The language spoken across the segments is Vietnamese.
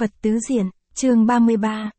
Phật tứ diện, chương 33,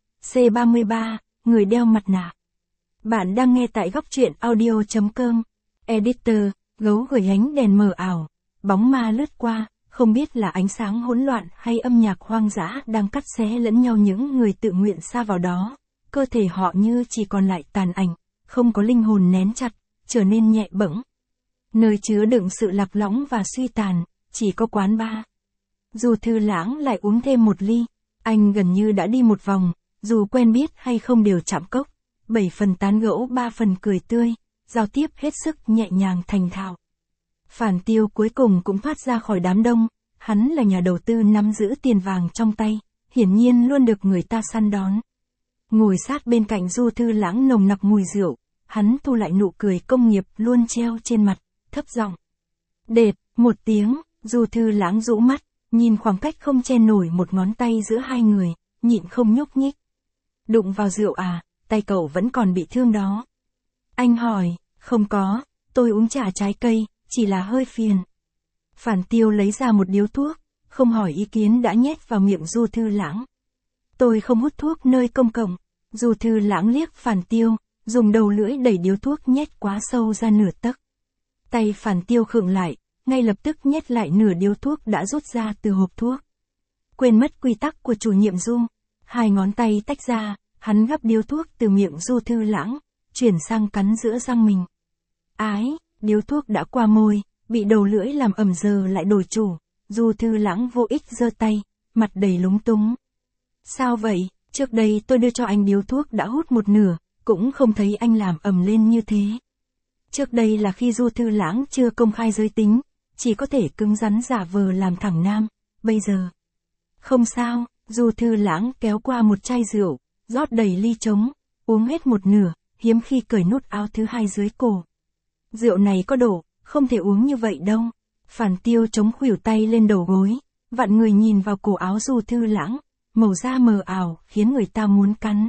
C33, người đeo mặt nạ. Bạn đang nghe tại góc truyện audio.com. Editor, gấu gửi ánh đèn mờ ảo, bóng ma lướt qua, không biết là ánh sáng hỗn loạn hay âm nhạc hoang dã đang cắt xé lẫn nhau những người tự nguyện sa vào đó. Cơ thể họ như chỉ còn lại tàn ảnh, không có linh hồn nén chặt, trở nên nhẹ bẫng. Nơi chứa đựng sự lạc lõng và suy tàn, chỉ có quán bar. Dù Thư Lãng lại uống thêm một ly, anh gần như đã đi một vòng, dù quen biết hay không đều chạm cốc, 7 phần tán gẫu 3 phần cười tươi, giao tiếp hết sức nhẹ nhàng thành thạo. Phản Tiêu cuối cùng cũng thoát ra khỏi đám đông, hắn là nhà đầu tư nắm giữ tiền vàng trong tay, hiển nhiên luôn được người ta săn đón. Ngồi sát bên cạnh Du Thư Lãng nồng nặc mùi rượu, hắn thu lại nụ cười công nghiệp luôn treo trên mặt, thấp giọng. Đệt, một tiếng, Du Thư Lãng rũ mắt, nhìn khoảng cách không che nổi một ngón tay giữa hai người, nhịn không nhúc nhích. Đụng vào rượu à, tay cậu vẫn còn bị thương đó. Anh hỏi, không có, tôi uống trà trái cây, chỉ là hơi phiền. Phản Tiêu lấy ra một điếu thuốc, không hỏi ý kiến đã nhét vào miệng Du Thư Lãng. Tôi không hút thuốc nơi công cộng. Du Thư Lãng liếc Phản Tiêu, dùng đầu lưỡi đẩy điếu thuốc nhét quá sâu ra nửa tấc. Tay Phản Tiêu khựng lại, ngay lập tức nhét lại nửa điếu thuốc đã rút ra từ hộp thuốc. Quên mất quy tắc của chủ nhiệm Du, hai ngón tay tách ra, hắn gắp điếu thuốc từ miệng Du Thư Lãng, chuyển sang cắn giữa răng mình. Ái, điếu thuốc đã qua môi, bị đầu lưỡi làm ẩm giờ lại đổi chủ, Du Thư Lãng vô ích giơ tay, mặt đầy lúng túng. Sao vậy, trước đây tôi đưa cho anh điếu thuốc đã hút một nửa, cũng không thấy anh làm ầm lên như thế. Trước đây là khi Du Thư Lãng chưa công khai giới tính, chỉ có thể cứng rắn giả vờ làm thẳng nam, bây giờ. Không sao, Du Thư Lãng kéo qua một chai rượu, rót đầy ly trống, uống hết một nửa, hiếm khi cởi nút áo thứ hai dưới cổ. Rượu này có độ, không thể uống như vậy đâu. Phản Tiêu chống khuỷu tay lên đầu gối, vặn người nhìn vào cổ áo Du Thư Lãng, màu da mờ ảo khiến người ta muốn cắn.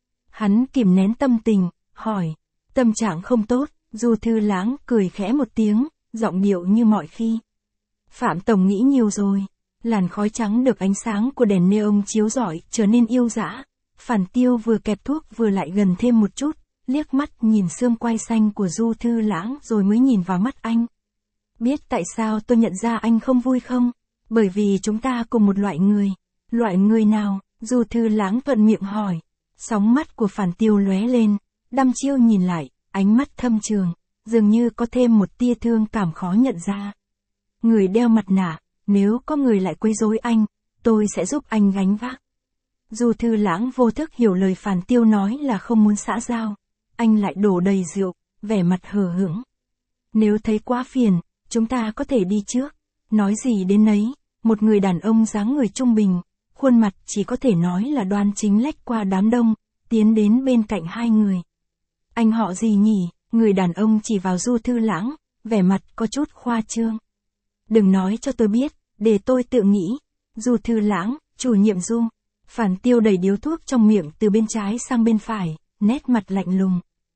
Hắn kìm nén tâm tình, hỏi, tâm trạng không tốt. Du Thư Lãng cười khẽ một tiếng, giọng điệu như mọi khi. Phạm Tổng nghĩ nhiều rồi. Làn khói trắng được ánh sáng của đèn neon chiếu rọi trở nên yêu dã. Phản Tiêu vừa kẹp thuốc vừa lại gần thêm một chút, liếc mắt nhìn xương quai xanh của Du Thư Lãng rồi mới nhìn vào mắt anh. Biết tại sao tôi nhận ra anh không vui không? Bởi vì chúng ta cùng một loại người. Loại người nào? Du Thư Lãng thuận miệng hỏi. Sóng mắt của Phản Tiêu lóe lên, đăm chiêu nhìn lại, ánh mắt thâm trường, dường như có thêm một tia thương cảm khó nhận ra. Người đeo mặt nạ, nếu có người lại quấy rối anh, tôi sẽ giúp anh gánh vác. Du Thư Lãng vô thức hiểu lời Phản Tiêu nói là không muốn xã giao. Anh lại đổ đầy rượu, vẻ mặt hờ hững. Nếu thấy quá phiền, chúng ta có thể đi trước. Nói gì đến nấy, một người đàn ông dáng người trung bình, khuôn mặt chỉ có thể nói là đoan chính lách qua đám đông, tiến đến bên cạnh hai người. Anh họ gì nhỉ? Người đàn ông chỉ vào Du Thư Lãng, vẻ mặt có chút khoa trương. Đừng nói cho tôi biết, để tôi tự nghĩ. Du Thư Lãng, chủ nhiệm Du. Phản Tiêu đẩy điếu thuốc trong miệng từ bên trái sang bên phải, nét mặt lạnh lùng.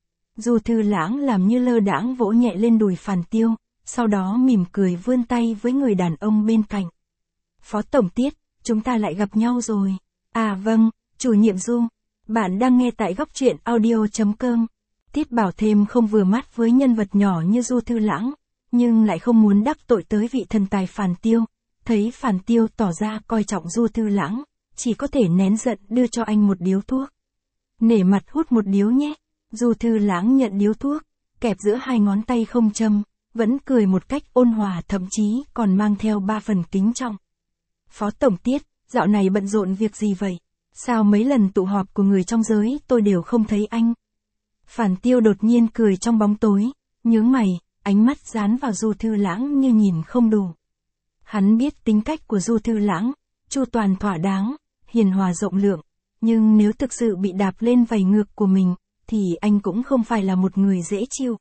Du Thư Lãng làm như lơ đãng vỗ nhẹ lên đùi Phản Tiêu, sau đó mỉm cười vươn tay với người đàn ông bên cạnh. Phó Tổng Tiết, chúng ta lại gặp nhau rồi. À vâng, chủ nhiệm Du. Bạn đang nghe tại góc truyện audio.com. Tiết Bảo Thêm không vừa mắt với nhân vật nhỏ như Du Thư Lãng, nhưng lại không muốn đắc tội tới vị thần tài Phản Tiêu. Thấy Phản Tiêu tỏ ra coi trọng Du Thư Lãng, chỉ có thể nén giận đưa cho anh một điếu thuốc. Nể mặt hút một điếu nhé. Du Thư Lãng nhận điếu thuốc, kẹp giữa hai ngón tay không châm, vẫn cười một cách ôn hòa, thậm chí còn mang theo 3 phần kính trọng. Phó Tổng Tiết, dạo này bận rộn việc gì vậy? Sao mấy lần tụ họp của người trong giới tôi đều không thấy anh? Phản Tiêu đột nhiên cười trong bóng tối, nhướng mày, ánh mắt dán vào Du Thư Lãng như nhìn không đủ. Hắn biết tính cách của Du Thư Lãng, chu toàn thỏa đáng, hiền hòa rộng lượng, nhưng nếu thực sự bị đạp lên vảy ngược của mình, thì anh cũng không phải là một người dễ chịu.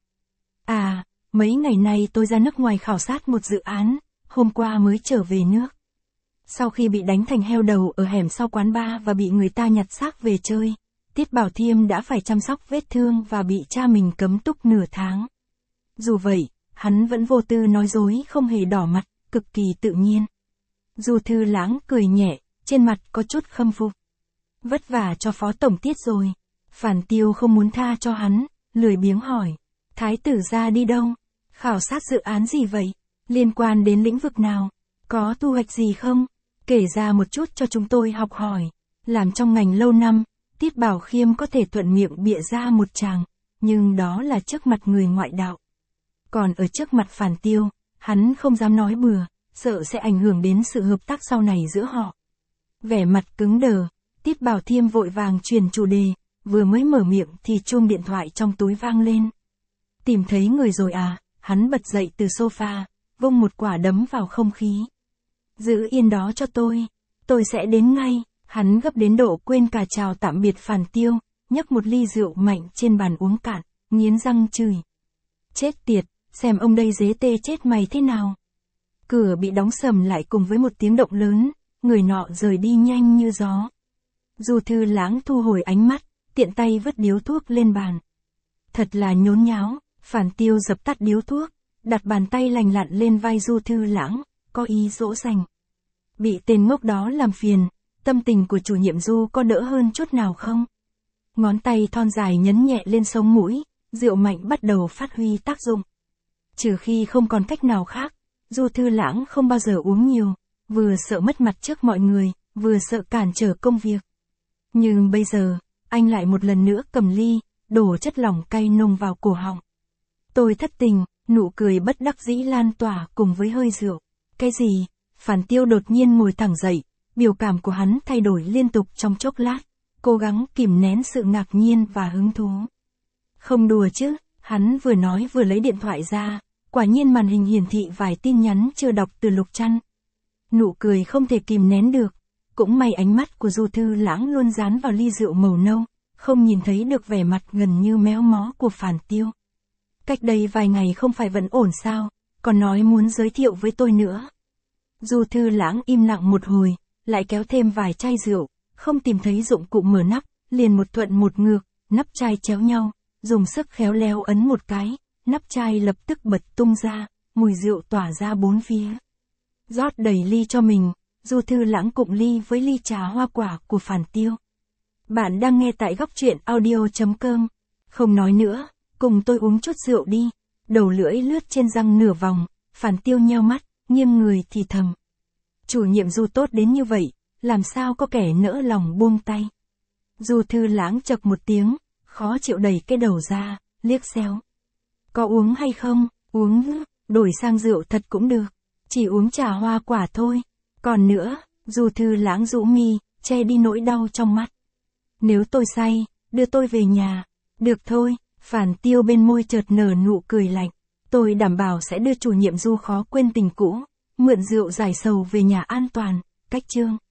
À, mấy ngày nay tôi ra nước ngoài khảo sát một dự án, hôm qua mới trở về nước. Sau khi bị đánh thành heo đầu ở hẻm sau quán bar và bị người ta nhặt xác về chơi, Tiết Bảo Thiêm đã phải chăm sóc vết thương và bị cha mình cấm túc nửa tháng. Dù vậy, hắn vẫn vô tư nói dối không hề đỏ mặt, cực kỳ tự nhiên. Du Thư Lãng cười nhẹ, trên mặt có chút khâm phục. Vất vả cho Phó Tổng Tiết rồi. Phản Tiêu không muốn tha cho hắn, lười biếng hỏi. Thái tử gia đi đâu? Khảo sát dự án gì vậy? Liên quan đến lĩnh vực nào? Có thu hoạch gì không? Kể ra một chút cho chúng tôi học hỏi. Làm trong ngành lâu năm, Tiết Bảo Khiêm có thể thuận miệng bịa ra một tràng, nhưng đó là trước mặt người ngoại đạo. Còn ở trước mặt Phản Tiêu, hắn không dám nói bừa, sợ sẽ ảnh hưởng đến sự hợp tác sau này giữa họ. Vẻ mặt cứng đờ, Tiết Bảo Thiêm vội vàng truyền chủ đề, vừa mới mở miệng thì chuông điện thoại trong túi vang lên. Tìm thấy người rồi à? Hắn bật dậy từ sofa, vung một quả đấm vào không khí. Giữ yên đó cho tôi sẽ đến ngay. Hắn gấp đến độ quên cả chào tạm biệt Phản Tiêu, nhấc một ly rượu mạnh trên bàn uống cạn, nghiến răng chửi. Chết tiệt, xem ông đây dế tê chết mày thế nào. Cửa bị đóng sầm lại cùng với một tiếng động lớn, người nọ rời đi nhanh như gió. Du Thư Lãng thu hồi ánh mắt, tiện tay vứt điếu thuốc lên bàn. Thật là nhốn nháo. Phản Tiêu dập tắt điếu thuốc, đặt bàn tay lành lặn lên vai Du Thư Lãng, có ý dỗ dành. Bị tên ngốc đó làm phiền, tâm tình của chủ nhiệm Du có đỡ hơn chút nào không? Ngón tay thon dài nhấn nhẹ lên sống mũi, rượu mạnh bắt đầu phát huy tác dụng. Trừ khi không còn cách nào khác, Du Thư Lãng không bao giờ uống nhiều, vừa sợ mất mặt trước mọi người, vừa sợ cản trở công việc. Nhưng bây giờ, anh lại một lần nữa cầm ly, đổ chất lỏng cay nồng vào cổ họng. Tôi thất tình, nụ cười bất đắc dĩ lan tỏa cùng với hơi rượu. Cái gì? Phản Tiêu đột nhiên ngồi thẳng dậy, biểu cảm của hắn thay đổi liên tục trong chốc lát, cố gắng kìm nén sự ngạc nhiên và hứng thú. Không đùa chứ, hắn vừa nói vừa lấy điện thoại ra, quả nhiên màn hình hiển thị vài tin nhắn chưa đọc từ Lục Trăn. Nụ cười không thể kìm nén được, cũng may ánh mắt của Du Thư Lãng luôn dán vào ly rượu màu nâu, không nhìn thấy được vẻ mặt gần như méo mó của Phản Tiêu. Cách đây vài ngày không phải vẫn ổn sao, còn nói muốn giới thiệu với tôi nữa. Du Thư Lãng im lặng một hồi, lại kéo thêm vài chai rượu, không tìm thấy dụng cụ mở nắp, liền một thuận một ngược, nắp chai chéo nhau, dùng sức khéo léo ấn một cái, nắp chai lập tức bật tung ra, mùi rượu tỏa ra bốn phía. Rót đầy ly cho mình, Du Thư Lãng cụng ly với ly trà hoa quả của Phản Tiêu. Bạn đang nghe tại góc truyện audio.com. Không nói nữa, cùng tôi uống chút rượu đi. Đầu lưỡi lướt trên răng nửa vòng, Phản Tiêu nheo mắt, nghiêng người thì thầm. Chủ nhiệm Du tốt đến như vậy, làm sao có kẻ nỡ lòng buông tay. Du Thư Lãng chậc một tiếng, khó chịu đẩy cái đầu ra, liếc xéo. Có uống hay không? Uống, đổi sang rượu thật cũng được. Chỉ uống trà hoa quả thôi. Còn nữa, Du Thư Lãng rũ mi, che đi nỗi đau trong mắt. Nếu tôi say, đưa tôi về nhà. Được thôi, Phản Tiêu bên môi chợt nở nụ cười lạnh. Tôi đảm bảo sẽ đưa chủ nhiệm Du khó quên tình cũ, mượn rượu giải sầu về nhà an toàn. Cách chương.